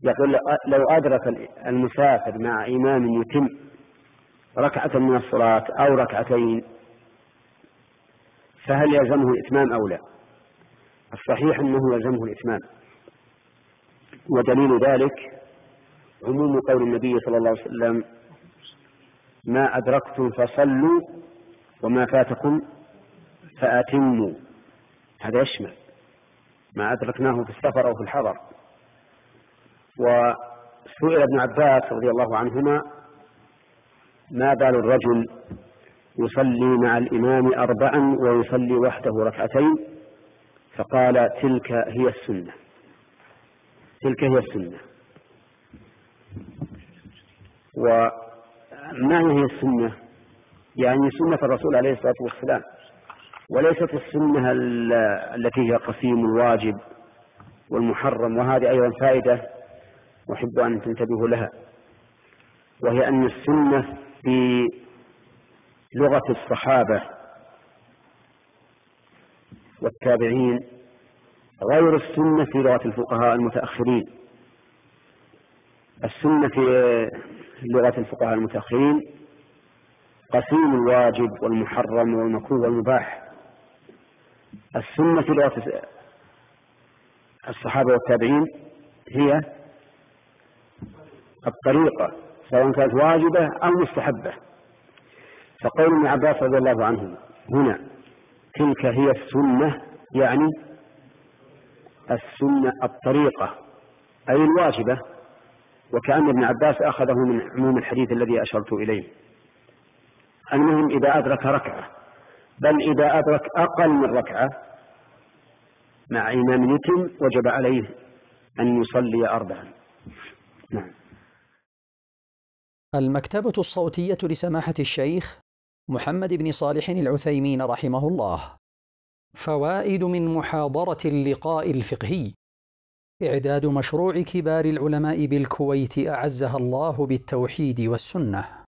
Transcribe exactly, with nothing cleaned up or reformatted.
يقول لو أدرك المسافر مع إمام يتم ركعة من الصلاة أو ركعتين فهل يلزمه الإتمام أو لا؟ الصحيح أنه يلزمه الإتمام، ودليل ذلك عموم قول النبي صلى الله عليه وسلم: ما أدركتم فصلوا وما فاتكم فأتموا. هذا يشمل ما أدركناه في السفر أو في الحضر. وسئل ابن عباس رضي الله عنهما: ما بال الرجل يصلي مع الإمام أربعا ويصلي وحده ركعتين؟ فقال: تلك هي السنة، تلك هي السنة. وما هي السنة؟ يعني سنة الرسول عليه الصلاة والسلام، وليست السنة التي هي قسيم الواجب والمحرم. وهذه أيضا فائدة أحب أن تنتبهوا لها، وهي أن السنة في لغة الصحابة والتابعين غير السنة في لغة الفقهاء المتأخرين. السنة في لغة الفقهاء المتأخرين قسيم الواجب والمحرم والمكروه والمباح. السنة في لغة الصحابة والتابعين هي الطريقة، سواء كانت واجبة أو مستحبة. فقول ابن عباس رضي الله عنه هنا: تلك هي السنة، يعني السنة الطريقة أي الواجبة، وكأن ابن عباس أخذه من عموم الحديث الذي أشرت إليه. المهم إذا أدرك ركعة، بل إذا أدرك أقل من ركعة مع إمام يتم وجب عليه أن يصلي أربعا. نعم. المكتبة الصوتية لسماحة الشيخ محمد بن صالح العثيمين رحمه الله. فوائد من محاضرة اللقاء الفقهي. إعداد مشروع كبار العلماء بالكويت أعزها الله بالتوحيد والسنة.